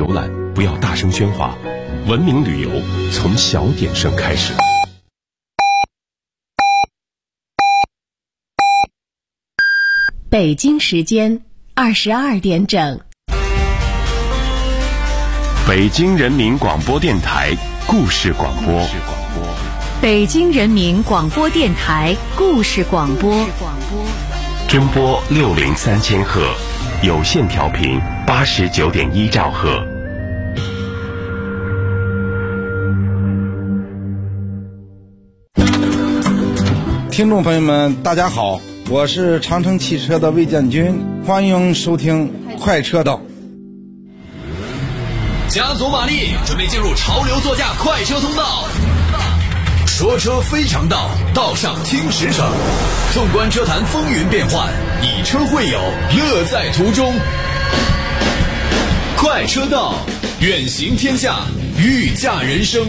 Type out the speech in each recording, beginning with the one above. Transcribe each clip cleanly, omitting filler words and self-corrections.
游览，不要大声喧哗，文明旅游从小点声开始。 北京时间22点整， 北京人民广播电台故事广播。 北京人民广播电台故事广播。 中波603000赫，有线调频89.1兆赫。 听众朋友们，大家好，我是长城汽车的魏建军，欢迎收听快车道。 加足马力，准备进入潮流座驾快车通道。说车非常道，道上听实诚。纵观车坛风云变幻，以车会友，乐在途中。快车道，远行天下，御驾人生。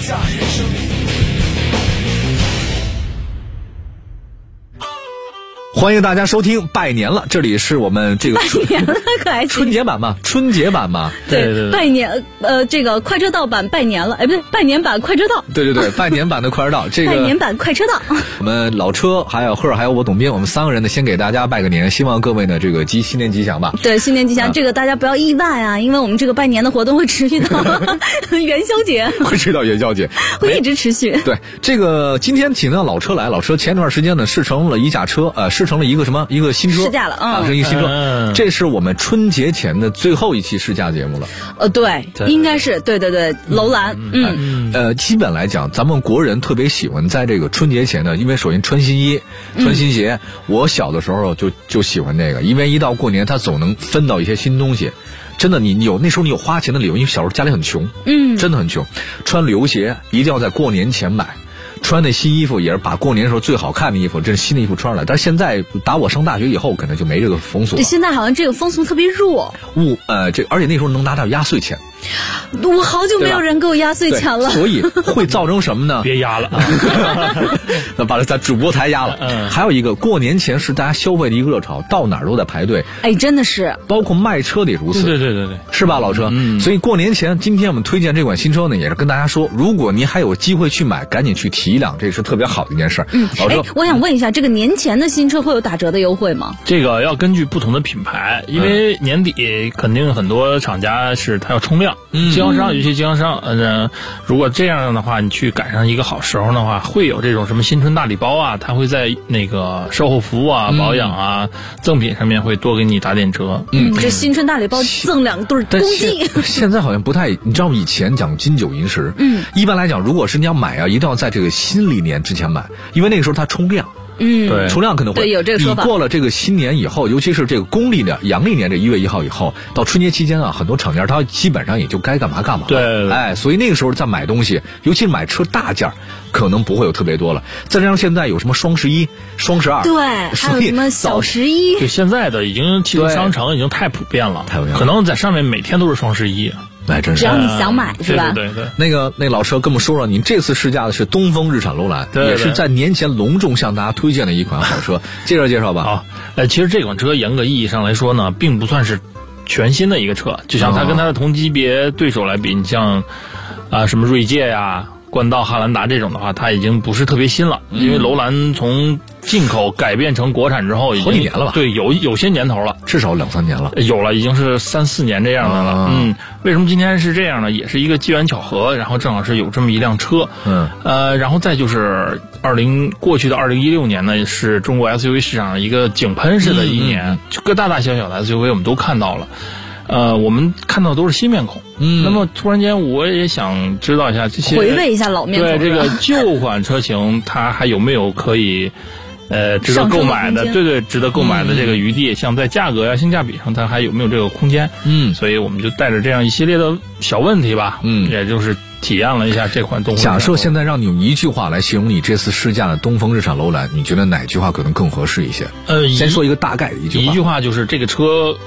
欢迎大家收听拜年了，这里是我们这个春节版嘛， 对，拜年这个快车道版拜年了，不对，拜年版快车道， 对，拜年版的快车道，这个拜年版快车道。 我们老车还有贺还有我董斌，我们3个人呢，先给大家拜个年，希望各位呢这个新年吉祥吧。 对，新年吉祥，这个大家不要意外啊，因为我们这个拜年的活动会持续到元宵节， 会持续到元宵节， 会一直持续。 对，这个今天请到老车来，老车前段时间呢试乘了一架车，试乘了一个新车， 试驾了， 是一个新车，这是我们春节前的最后一期试驾节目了。 对，应该是对，楼兰， 基本来讲，咱们国人特别喜欢在这个春节前呢，因为首先穿新衣、穿新鞋，我小的时候就喜欢这个，因为一到过年，他总能分到一些新东西。真的，那时候你有花钱的理由，因为小时候家里很穷，真的很穷，穿旅游鞋一定要在过年前买。穿那新衣服也是把过年时候最好看的衣服，这是新的衣服穿上来。但是现在打我上大学以后，可能就没这个风俗了。 对，现在好像这个风俗特别弱。 而且那时候能拿到压岁钱。 我好久没有人给我压岁钱了， 所以会造成什么呢？ 别压了， 把咱主播台压了。还有一个，过年前是大家消费的一个热潮，到哪儿都在排队。 真的是， 包括卖车的也如此。 对， 是吧，老车？所以过年前，今天我们推荐这款新车呢，也是跟大家说，如果您还有机会去买，赶紧去提一辆，这是特别好的一件事。老车， 我想问一下，这个年前的新车会有打折的优惠吗？ 这个要根据不同的品牌，因为年底肯定很多厂家是他要冲量。经销商有些经销商，如果这样的话，你去赶上一个好时候的话，会有这种什么新春大礼包啊，他会在那个售后服务啊、保养啊、赠品上面会多给你打点折。 这新春大礼包赠2对公鸡。 现在好像不太，你知道以前讲金九银十，一般来讲，如果是你要买啊，一定要在这个新历年之前买，因为那个时候它冲量。 对， 冲量可能会有这个说法。 你过了这个新年以后，尤其是这个公历的阳历年这1月1号以后，到春节期间啊，很多厂家它基本上也就该干嘛干嘛了。 对， 所以那个时候再买东西，尤其是买车大件，可能不会有特别多了。再加上现在有什么双11、双12， 对，还有什么小11， 对，现在的已经汽车商城已经太普遍了，可能在上面每天都是双11。 真是， 只要你想买，是吧？ 对。 那老车跟我们说说，您这次试驾的是东风日产楼兰，也是在年前隆重向大家推荐的一款好车，介绍吧。 好，其实这款车严格意义上来说呢，并不算是全新的一个车，就像它跟它的同级别对手来比，你像什么锐界呀、冠道、汉兰达这种的话，它已经不是特别新了，因为楼兰从进口改变成国产之后，已经好几年了吧？ 对，有些年头了， 至少2-3年了， 有了，已经是3、4年这样的了。为什么今天是这样呢？也是一个机缘巧合，然后正好是有这么一辆车。然后再就是过去的2016年呢，是中国 SUV 市场一个井喷式的一年，各大大小小的 SUV 我们都看到了。我们看到的都是新面孔。那么突然间我也想知道一下这些， 回味一下老面孔。 对，这个旧款车型它还有没有可以值得购买的，对，值得购买的这个余地，像在价格呀、性价比上，它还有没有这个空间？所以我们就带着这样一系列的小问题吧，也就是体验了一下这款东风。 假设现在让你用一句话来形容你这次试驾的东风日产楼兰，你觉得哪句话可能更合适一些？先说一个大概的一句话。 一句话就是这个车，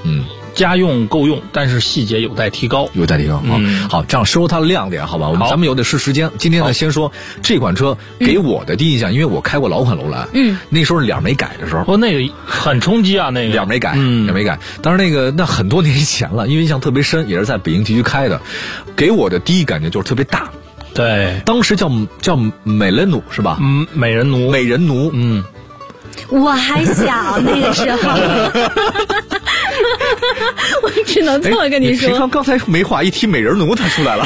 家用够用，但是细节有待提高。 好，这样说它的亮点，好吧？咱们有点是时间。今天呢，先说这款车给我的第一印象，因为我开过老款楼兰，那时候脸没改的时候， 那个很冲击啊，那个脸没改，当然那很多年以前了，因为印象特别深，也是在北京地区开的，给我的第一感觉就是特别大。 对， 当时叫美人奴是吧？ 美人奴。 我还小那个时候，我只能这么跟你说。 刚才没话一提美人奴，他出来了。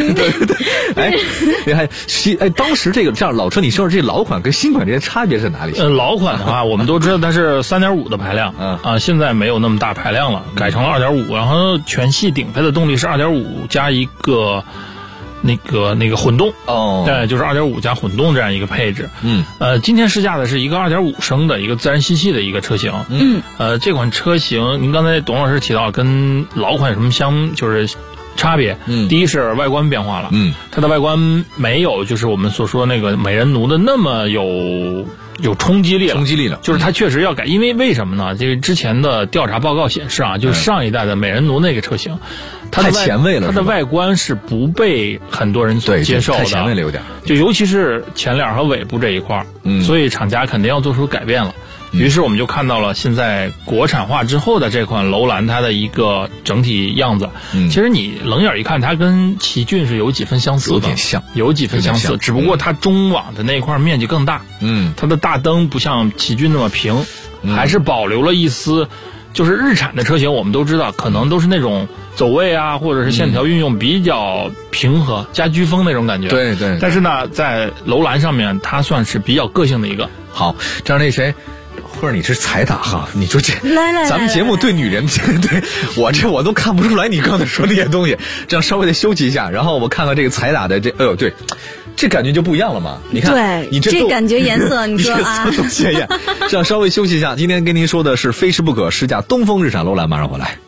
对。当时这样老车，你说这老款跟新款之间差别在哪里？ 老款的话，我们都知道它是3.5的排量，现在没有那么大排量了，改成了2.5，然后全系顶配的动力是2.5加一个。那个混动对，就是2.5加混动这样一个配置。今天试驾的是一个2.5升的一个自然吸气的一个车型。这款车型，您刚才董老师提到跟老款有什么就是差别？第一是外观变化了。它的外观没有就是我们所说那个美人奴的那么有冲击力了，就是它确实要改，因为什么呢？这个之前的调查报告显示啊，就是上一代的美人奴那个车型， 太前卫了， 它的外观是不被很多人所接受的， 太前卫了有点， 就尤其是前脸和尾部这一块，所以厂家肯定要做出改变了。于是我们就看到了现在国产化之后的这款楼兰它的一个整体样子。其实你冷眼一看，它跟奇骏是有几分相似的，有几分相似，只不过它中网的那块面积更大。它的大灯不像奇骏那么平，还是保留了一丝。就是日产的车型，我们都知道，可能都是那种走位啊，或者是线条运用比较平和、家居风那种感觉。 对。 但是呢，在楼兰上面，它算是比较个性的一个。 好，这样或者你是彩打哈？你说这来， 咱们节目对女人，对我都看不出来你刚才说那些东西。这样稍微的休息一下，然后我看看这个彩打的对。这感觉就不一样了嘛？你看， 对，这感觉颜色，你说啊， 多鲜艳！这样稍微休息一下。今天跟您说的是非试不可试驾东风日产楼兰，马上回来。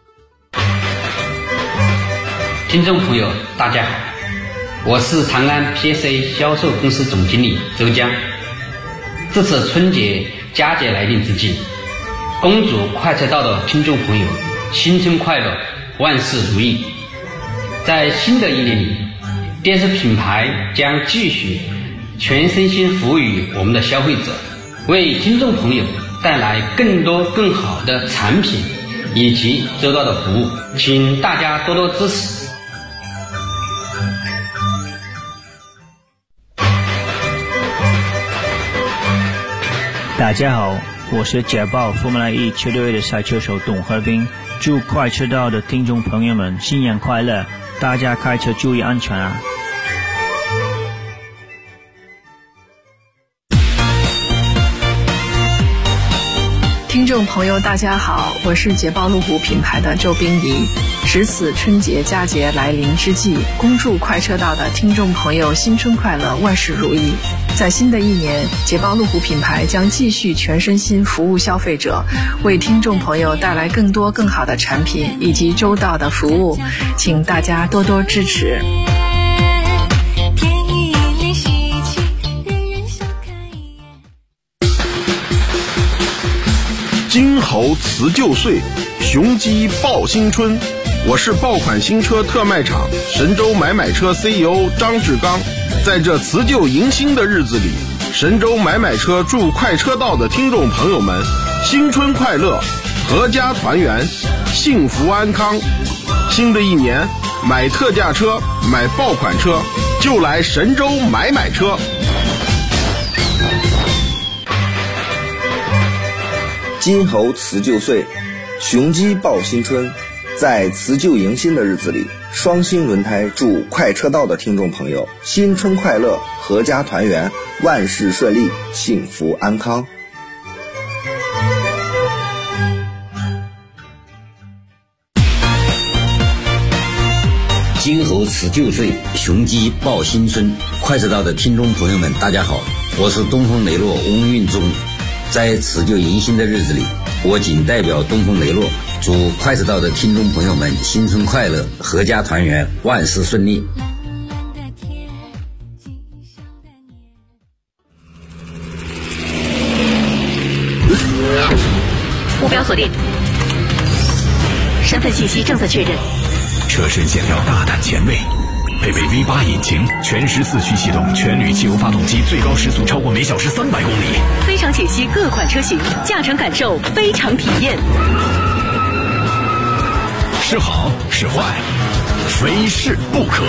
听众朋友，大家好，我是长安 PSA 销售公司总经理周江。这次春节佳节来临之际，恭祝快车道的听众朋友新春快乐，万事如意。在新的一年里，电视品牌将继续全身心服务于我们的消费者，为听众朋友带来更多更好的产品以及周到的服务，请大家多多支持。 大家好，我是捷豹 Formula E 车队的赛车手董和斌，祝快车道的听众朋友们新年快乐，大家开车注意安全啊！ 听众朋友大家好，我是捷豹路虎品牌的周冰怡。值此春节佳节来临之际，恭祝快车道的听众朋友新春快乐，万事如意。在新的一年，捷豹路虎品牌将继续全身心服务消费者，为听众朋友带来更多更好的产品以及周到的服务，请大家多多支持。 金猴辞旧岁，雄鸡报新春。我是爆款新车特卖场神州买车 CEO 张志刚。在这辞旧迎新的日子里，神州买车祝快车道的听众朋友们新春快乐，阖家团圆，幸福安康。新的一年，买特价车，买爆款车，就来神州买车。 金猴辞旧岁，雄鸡报新春。在辞旧迎新的日子里，双星轮胎祝快车道的听众朋友新春快乐，阖家团圆，万事顺利，幸福安康。 金猴辞旧岁，雄鸡报新春。快车道的听众朋友们大家好，我是东风雷诺翁运忠。在辞旧迎新的日子里，我谨代表东风雷诺祝快车道的听众朋友们新春快乐，阖家团圆，万事顺利。 目标锁定。 身份信息正在确认。 车身线条大胆前卫，配备 V8 引擎，全时4驱系统，全铝汽油发动机，最高时速超过每小时300公里。 非常解析各款车型，驾乘感受非常体验。 是好是坏，非试不可。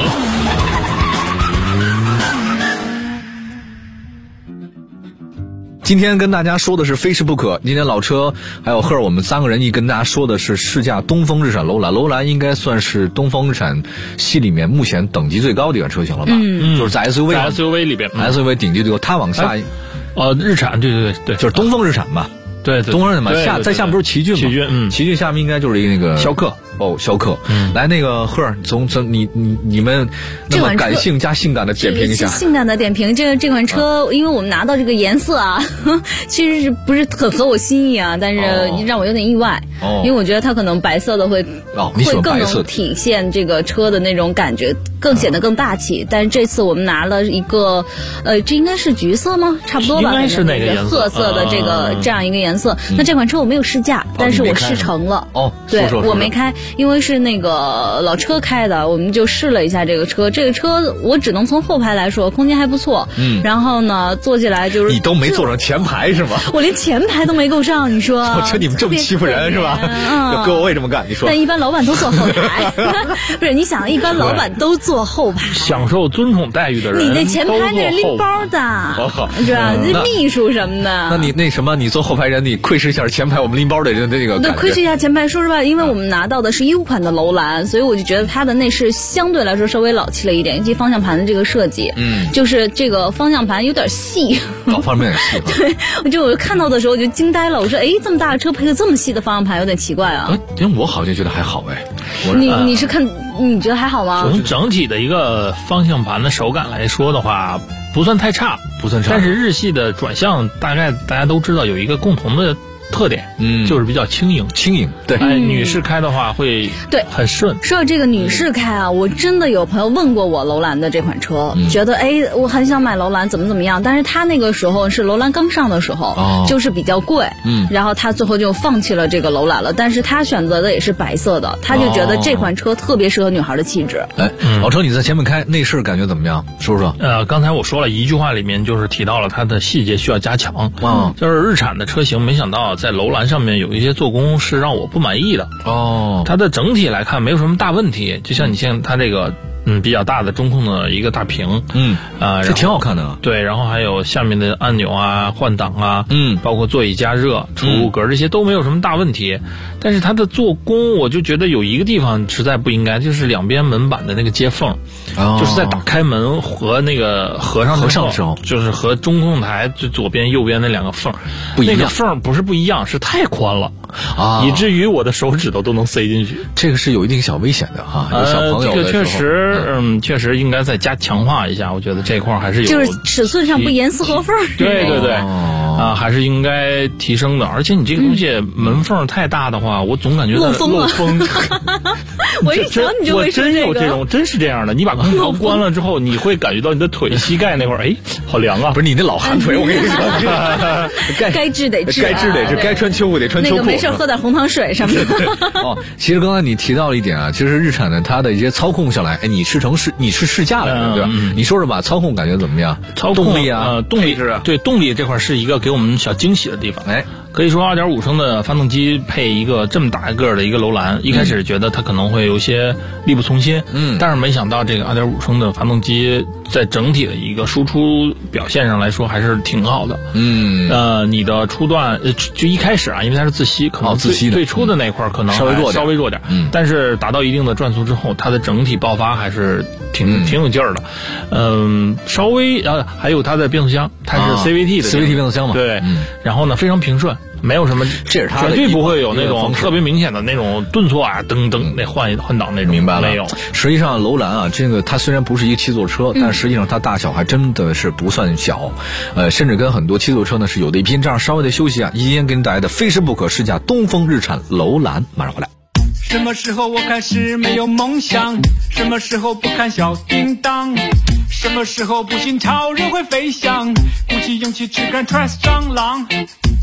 今天跟大家说的是非试不可。今天老车还有赫尔我们3个人一跟大家说的是试驾东风日产楼兰。楼兰应该算是东风日产系里面目前等级最高的一款车型了吧？就是在 SUV 里边 SUV 顶级最高。它往下日产对， 就是东风日产吧。对，东风日产吧。在下面不是奇骏吗？奇骏下面应该就是那个逍客。逍客，来那个赫尔，从你们那么感性加性感的点评一下。 性感的点评，这款车，因为我们拿到这个颜色啊，其实是不是很合我心意啊？但是让我有点意外，因为我觉得它可能白色的会更能体现这个车的那种感觉，更显得更大气。但是这次我们拿了一个，这应该是橘色吗？差不多吧， 应该是那个颜色， 褐色的这样一个颜色。那这款车我没有试驾，但是我试乘了。对，我没开。因为是那个老车开的，我们就试了一下这个车。这个车我只能从后排来说，空间还不错。然后呢，坐起来就是你都没坐上前排是吗？ 我连前排都没够上，你说？ 我说你们这么欺负人是吧？各位我也这么干，你说？ 但一般老板都坐后排，不是？你想，一般老板都坐后排， 享受尊崇待遇的人， 你那前排那是拎包的，是吧？那秘书什么的。 那你那什么？你坐后排人，你窥视一下前排我们拎包的人那个。 对，窥视一下前排。说实话，因为我们拿到的是U款的楼兰，所以我就觉得它的内饰相对来说稍微老气了一点，以及方向盘的这个设计，就是这个方向盘有点细， 方面细。 对，我看到的时候我就惊呆了，我说这么大的车配个这么细的方向盘有点奇怪啊。 因为我好像觉得还好你是看你觉得还好吗？ 从整体的一个方向盘的手感来说的话，不算太差，但是日系的转向大概大家都知道有一个共同的特点，就是比较轻盈。 对， 女士开的话会很顺。 说到这个女士开啊，我真的有朋友问过我楼兰的这款车，觉得我很想买楼兰怎么样，但是他那个时候是楼兰刚上的时候，就是比较贵，然后他最后就放弃了这个楼兰了。但是他选择的也是白色的，他就觉得这款车特别适合女孩的气质。 老车你在前面开，内饰感觉怎么样？说说。 刚才我说了一句话，里面就是提到了它的细节需要加强。就是日产的车型，没想到在楼兰上面有一些做工是让我不满意的。它的整体来看没有什么大问题，就像你像它这个比较大的中控的一个大屏， 这挺好看的。 对，然后还有下面的按钮啊、换挡啊，包括座椅加热、储物格这些都没有什么大问题。但是它的做工，我就觉得有一个地方实在不应该，就是两边门板的那个接缝，就是在打开门和那个合上的时候，就是和中控台最左边、右边那两个缝不一样。 那个缝不是不一样，是太宽了以至于我的手指头都能塞进去。 这个是有一定小危险的哈，有小朋友的时候。 这个确实，确实应该再加强化一下。我觉得这块还是有， 就是尺寸上不严丝合缝。 对，还是应该提升的。而且你这个东西门缝太大的话，我总感觉漏风。 我一想你就会说真有这种，真是这样的。你把空调关了之后，你会感觉到你的腿、膝盖那块儿，好凉啊！ 不是你那老寒腿，我跟你说， 该治得治， 该穿秋裤得穿秋裤。 那个没事喝点红糖水什么的。 其实刚才你提到了一点啊，其实日产的它的一些操控下来，你是试驾了，对吧？你说说吧，操控感觉怎么样？ 操控动力啊， 动力是对动力这块是一个给我们小惊喜的地方。可以说 2.5 升的发动机配一个这么大一个的一个楼兰，一开始觉得它可能会有些力不从心，但是没想到这个 2.5 升的发动机在整体的一个输出表现上来说还是挺好的。你的初段就一开始啊，因为它是自吸，可能最初的那块可能稍微弱点，但是达到一定的转速之后，它的整体爆发还是挺有劲儿的。稍微还有它的变速箱，它是 CVT 的变速箱嘛， 对，然后呢非常平顺。没有什么， 这是它绝对不会有那种特别明显的那种顿挫啊，噔那换挡那种。 明白了， 没有。 实际上楼兰啊，这个它虽然不是一个七座车，但实际上它大小还真的是不算小，甚至跟很多七座车呢是有的一拼。这样稍微的休息啊，今天给你带来的非试不可试驾东风日产楼兰，马上回来。 什么时候我开始没有梦想？什么时候不看小叮当？什么时候不信超人会飞翔？鼓起勇气只敢 trust 蟑螂。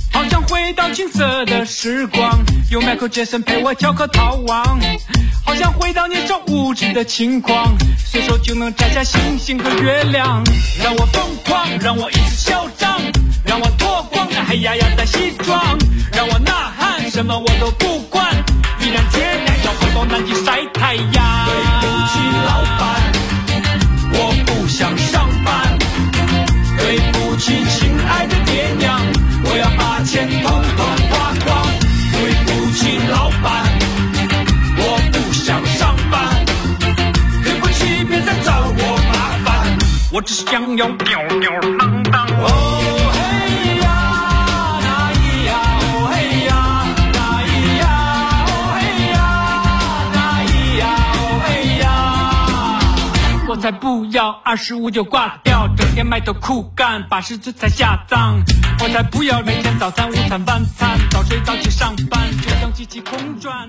好想回到青涩的时光，有迈克尔·杰森陪我跳河逃亡。好想回到年少无知的轻狂，随手就能摘下星星和月亮。让我疯狂，让我一次嚣张，让我脱光那黑压压的西装，让我呐喊，什么我都不管，毅然决然要回到南极晒太阳。对不起老板，我不想上班。对不起亲爱的爹娘，我要把钱统统花光。对不起老板，我不想上班。对不起别再找我麻烦，我只是想要吊吊郎当。哦嘿呀那咿呀哦嘿呀那咿呀哦嘿呀那咿呀哦嘿呀，我才不要25就挂掉，整天埋头苦干，80岁才下葬。我才不要每天早餐、午餐、晚餐，早睡早起上班，就像机器空转。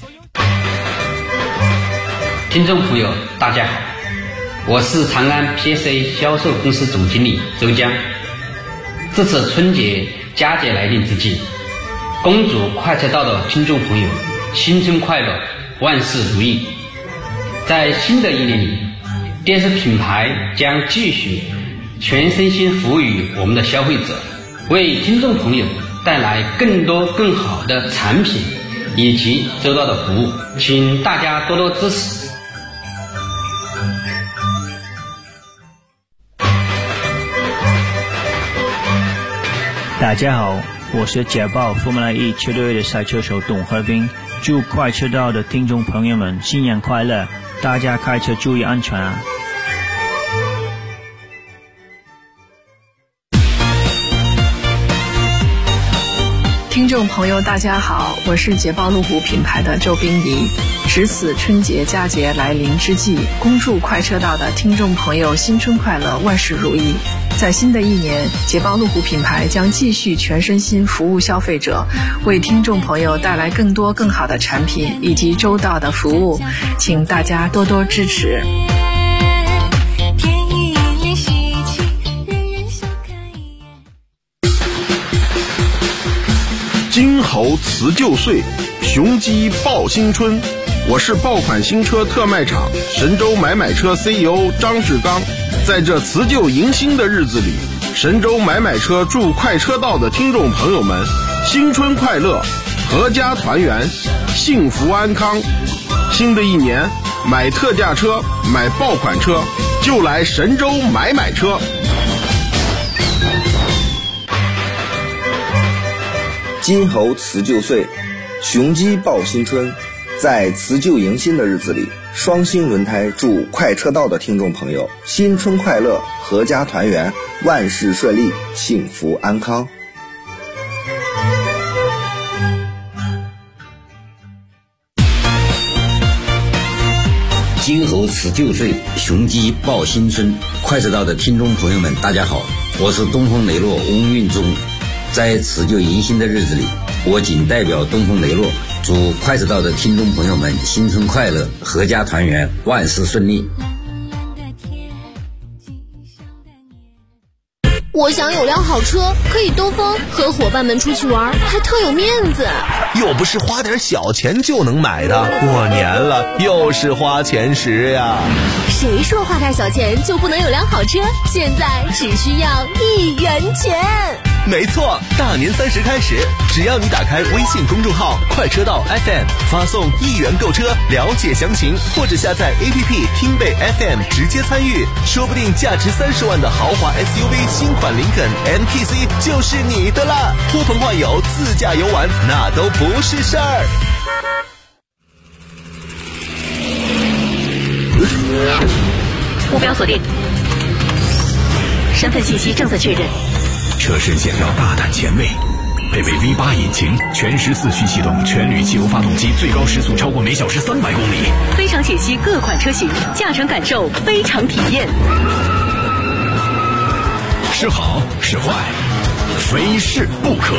听众朋友大家好，我是长安 PSA 销售公司总经理周江。这次春节佳节来临之际，恭祝快车道的听众朋友新春快乐，万事如意。在新的一年里，电视品牌将继续全身心服务于我们的消费者，为听众朋友带来更多更好的产品以及周到的服务，请大家多多支持。 大家好，我是捷豹 Formula E 车队的赛车手董和斌，祝快车道的听众朋友们新年快乐，大家开车注意安全啊！ 听众朋友大家好，我是捷豹路虎品牌的周冰怡。值此春节佳节来临之际，恭祝快车道的听众朋友新春快乐，万事如意。在新的一年，捷豹路虎品牌将继续全身心服务消费者，为听众朋友带来更多更好的产品以及周到的服务，请大家多多支持。 金猴辞旧岁，雄鸡报新春。我是爆款新车特卖场神州买买车 CEO 张志刚。在这辞旧迎新的日子里，神州买买车祝快车道的听众朋友们新春快乐，阖家团圆，幸福安康。新的一年，买特价车，买爆款车，就来神州买买车。 金猴辞旧岁，雄鸡报新春。在辞旧迎新的日子里，双星轮胎祝快车道的听众朋友新春快乐，阖家团圆，万事顺利，幸福安康。 金猴辞旧岁，雄鸡报新春。快车道的听众朋友们大家好，我是东风雷诺翁运忠。在辞旧迎新的日子里，我谨代表东风雷诺祝快车道的听众朋友们新春快乐，阖家团圆，万事顺利。 我想有辆好车，可以兜风，和伙伴们出去玩，还特有面子。 又不是花点小钱就能买的，过年了，又是花钱时呀。 谁说花点小钱就不能有辆好车？现在只需要1元钱。 没错，大年30开始，只要你打开微信公众号快车道 FM， 发送1元购车，了解详情，或者下载 APP 听贝 FM 直接参与，说不定价值30万的豪华 SUV 新款林肯 MPC 就是你的啦！呼朋唤友，自驾游玩，那都不是事儿。 目标锁定，身份信息正在确认。 车身线要大胆前卫，配备 V8 引擎，全时4驱系统，全铝汽油发动机，最高时速超过每小时300公里。 非常解析各款车型，驾乘感受非常体验。 是好是坏，非试不可。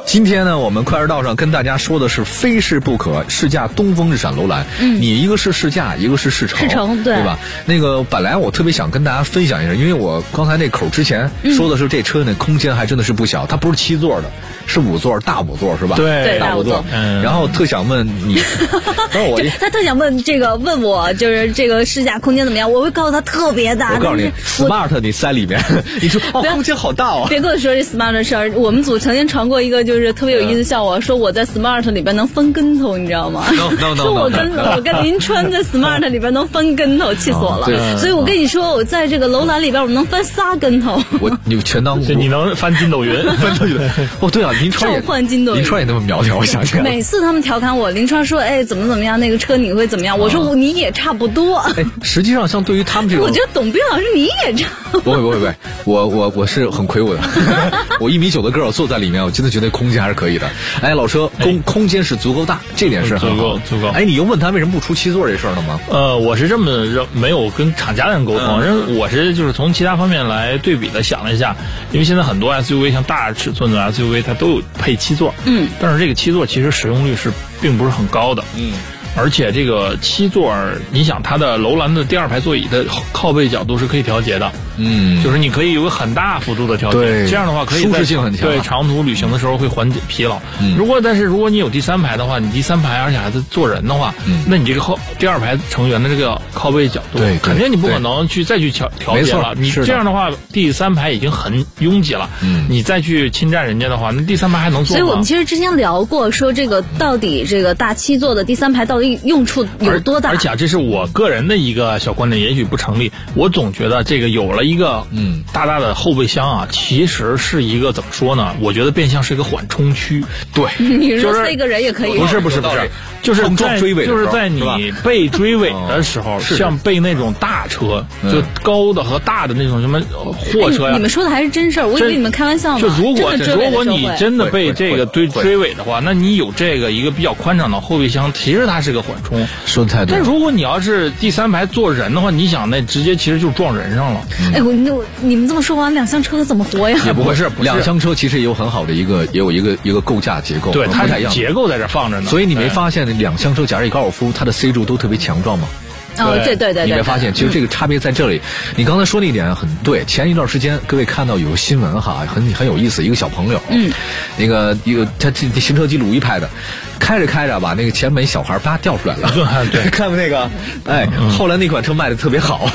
今天呢，我们快车道上跟大家说的是非试不可试驾东风日产楼兰。你一个是试驾，一个是试乘，对吧？那个本来我特别想跟大家分享一下，因为我刚才那口之前说的是这车呢空间还真的是不小，它不是7座的，是5座，大5座是吧？ 对， 大5座。然后特想问你， 他特想问我就是这个试驾空间怎么样？我会告诉他特别大。 我告诉你 ，Smart 你塞里面，你说空间好大哦。 别跟我说这 Smart 的事儿，我们组曾经传过一个就是特别有意思笑话，说我在 Smart 里边能翻跟头，你知道吗？说我跟林川在 Smart 里边能翻跟头，气死我了。所以我跟你说，我在这个楼兰里边我们能翻3跟头。 你全当你能翻筋斗云，翻斗云。 哦，对啊，林川也那么苗条，我想起来。 每次他们调侃我，林川说：“哎，怎么样？那个车你会怎么样？”我说：“你也差不多。” 哎，实际上像对于他们这种， 我觉得董斌老师你也差不多。 不会，我是很魁梧的，我1.9米的个儿坐在里面，我真的觉得空间还是可以的。哎，老车空间是足够大，这点是很好， 足够。 哎，你又问他为什么不出7座这事儿了吗？ 我是这么没有跟厂家人沟通，我是就是从其他方面来对比的想了一下，因为现在很多 SUV 像大尺寸的 SUV 它都有配7座，但是这个7座其实使用率并不是很高的，而且这个7座，你想它的楼兰的第2排座椅的靠背角度是可以调节的，就是你可以有个很大幅度的调节，这样的话可以舒适性很强， 对长途旅行的时候会缓解疲劳。但是如果你有第3排的话，你第3排而且还是坐人的话，那你这个第2排成员的这个靠背角度，肯定你不可能再去调节了。你这样的话，第3排已经很拥挤了，你再去侵占人家的话，那第3排还能坐吗？ 所以我们其实之前聊过，说这个到底这个大7座的第3排到底用处有多大？ 而且这是我个人的一个小观点，也许不成立。我总觉得这个有了一个大大的后备箱啊，其实是一什么说呢？我觉得变相是一个缓冲区。 对， 你说塞个人也可以。 不是，就是在你被追尾的时候，像被那种大车，就高的和大的那种什么货车呀。 你们说的还是真事儿，我以为你们开玩笑呢。 就如果你真的被这个追尾的话，那你有这个一个比较宽敞的后备箱，其实它是个缓冲。 说的太对。 但如果你要是第3排坐人的话，你想那直接其实就撞人上了。 哎，你们这么说完2厢车怎么活呀？ 也不是2厢车其实也有很好的一个构架结构， 对，它结构在这放着呢。 所以你没发现2厢车假如高尔夫它的 C 柱都特别强壮吗？ 对， 你没发现，其实这个差别在这里。你刚才说那一点很对。前一段时间，各位看到有个新闻哈，很有意思，一个小朋友，那个他行车记录仪拍的，开着把那个前门小孩啪掉出来了，对，看过那个？哎，后来那款车卖的特别好，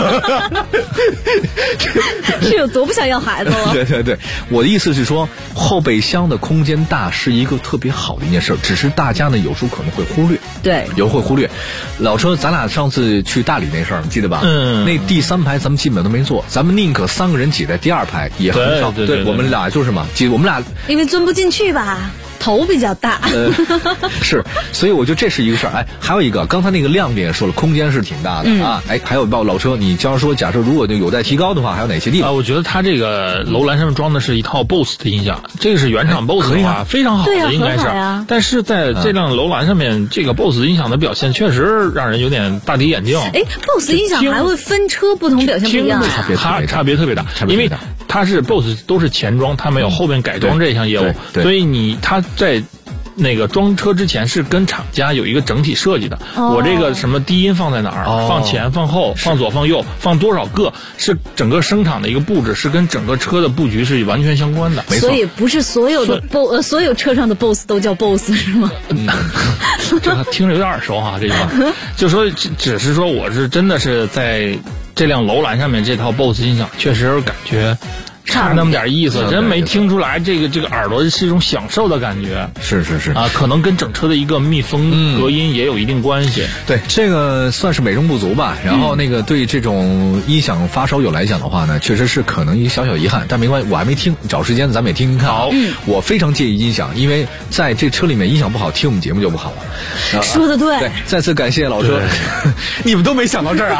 是有多不想要孩子了？ 对，我的意思是说，后备箱的空间大是一个特别好的一件事，只是大家呢有时候可能会忽略，会忽略。老车，咱俩上次去大理那事儿，你记得吧？那第3排咱们基本都没坐，咱们宁可3个人挤在第2排，也很少。对，我们俩就是嘛，我们俩因为钻不进去吧。头比较大， 是，所以我觉得这是一个事儿。哎，还有一个，刚才那个亮点说了，空间是挺大的啊。哎，还有老车，你假如说假设如果有待提高的话，还有哪些地方？ 我觉得它这个楼兰上面装的是一套 BOSS 的音响，这个是原厂 BOSS 的话，非常好的应该是。但是在这辆楼兰上面，这个 BOSS 音响的表现确实让人有点大跌眼镜。 哎 ，BOSS 音响还会分车不同表现不一样， 差别特别大，因为它是 BOSS 都是前装，它没有后边改装这项业务，所以它在那个装车之前是跟厂家有一个整体设计的。我这个什么低音放在哪儿，放前放后，放左放右，放多少个，是整个生产的一个布置，是跟整个车的布局是完全相关的。 所以不是所有的所有车上的 BOSS 都叫 BOSS 是吗？ 这听着有点耳熟哈，这句话。就说只是说我是真的是在这辆楼兰上面这套 BOSS 音响，确实感觉差那么点意思，真没听出来这个耳朵是一种享受的感觉。 是啊，可能跟整车的一个密封隔音也有一定关系。 对，这个算是美中不足吧。然后那个对这种音响发烧友来讲的话呢，确实是可能一小小遗憾，但没关系，我还没听，找时间咱们也听听看。 好， 我非常介意音响，因为在这车里面音响不好，听我们节目就不好了。 说的对。 对，再次感谢老车，你们都没想到这儿啊。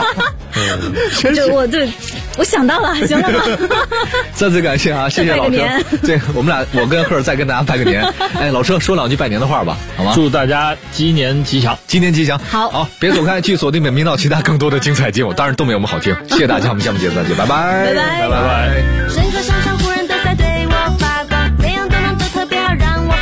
我想到了，行了吧？ 再次感谢啊，谢谢老车。对，我跟赫尔再跟大家拜个年。哎，老车说2句拜年的话吧，好吗？ 祝大家鸡年吉祥， 鸡年吉祥。 好， 别走开，继续锁定本频道其他更多的精彩节目，当然都没有我们好听。谢谢大家，我们下期节目再见，拜拜， 拜拜， 拜拜。 整个商场忽然都在对我发光，每样都能都特别好让我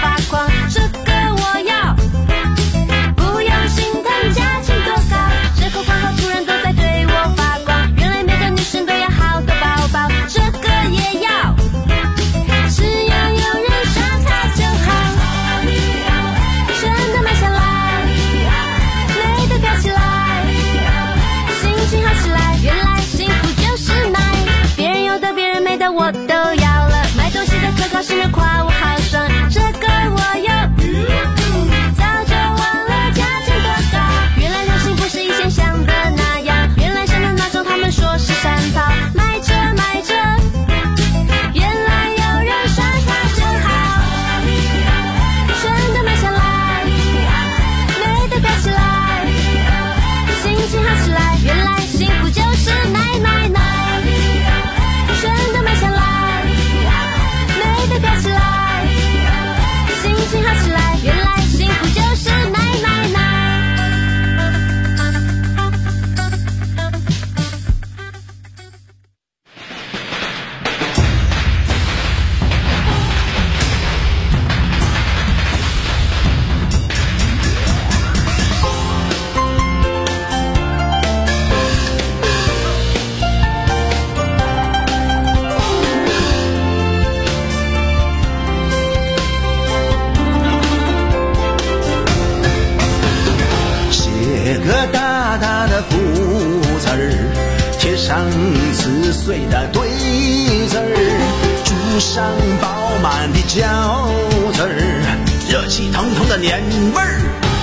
个大大的福字儿，贴上撕碎的对子儿，煮上饱满的饺子儿，热气腾腾的年味儿，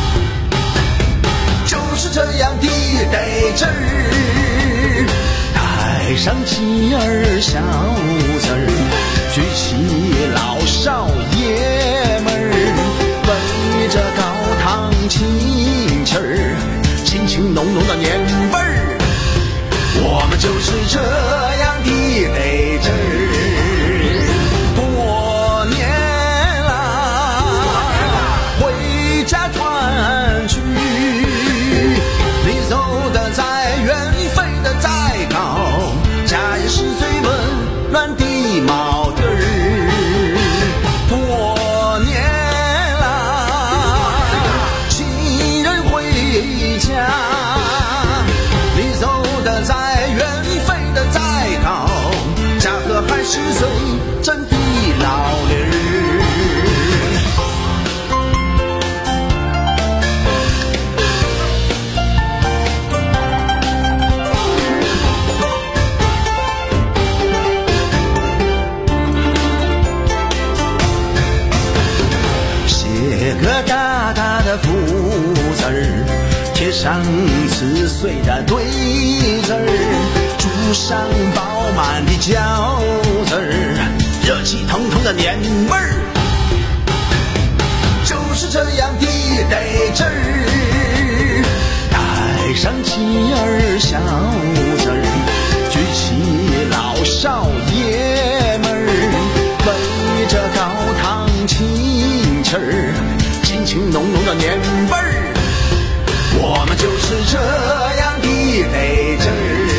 就是这样的得劲儿。带上妻儿小子儿，举起老少爷们儿，围着高堂亲戚儿，亲情浓浓的年味儿，我们就是这样的得劲儿。过年啦，回家团聚，你走得再远，飞得再高，家也是最温暖的锚底儿。过年啦，亲人回家，你走得再远，飞得再高，家和还是最真的老理儿。写个大大的福字儿，贴上撕碎的对子儿，煮上饱满的饺子儿，热气腾腾的年味儿，就是这样的得劲儿。带上妻儿小子儿，举起老少爷们儿，围着高堂亲戚儿，亲情浓浓的年味儿，我们就是这样的得劲儿。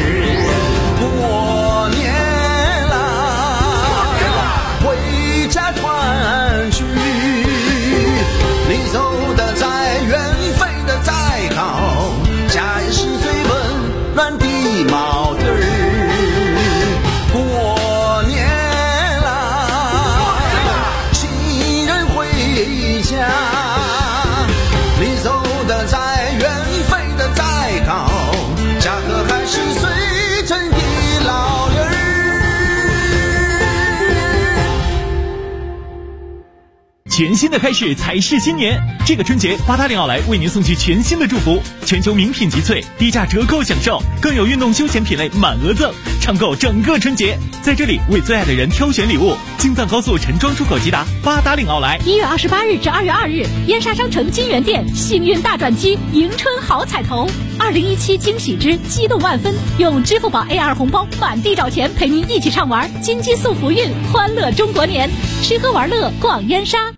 过年啦，回家团聚，你走得再远，飞得再高，家也是最温暖的锚底儿。过年啦，亲人回家，你走得再远，飞得再高，家和还是最真的老理儿。 全新的开始才是新年，这个春节八达岭奥莱为您送去全新的祝福，全球名品集萃，低价折扣享受，更有运动休闲品类满额赠，畅购整个春节。在这里为最爱的人挑选礼物，京藏高速陈庄出口即达八达岭奥莱。 1月28日至2月2日，燕莎商城金源店幸运大转机，迎春好彩头，2017惊喜之激动万分，用支付宝 AR 红包满地找钱，陪您一起畅玩金鸡送福运，欢乐中国年，吃喝玩乐逛燕莎。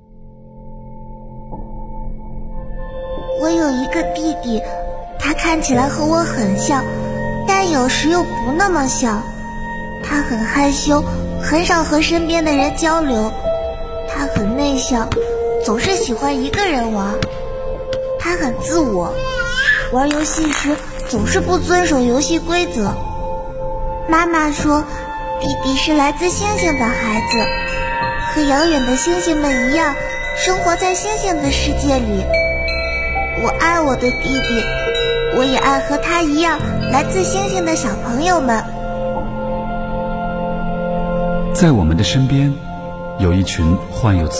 我有一个弟弟，他看起来和我很像，但有时又不那么像。他很害羞，很少和身边的人交流。他很内向，总是喜欢一个人玩。他很自我，玩游戏时总是不遵守游戏规则。妈妈说，弟弟是来自星星的孩子，和遥远的星星们一样，生活在星星的世界里。我爱我的弟弟，我也爱和他一样来自星星的小朋友们。 在我们的身边，有一群患有自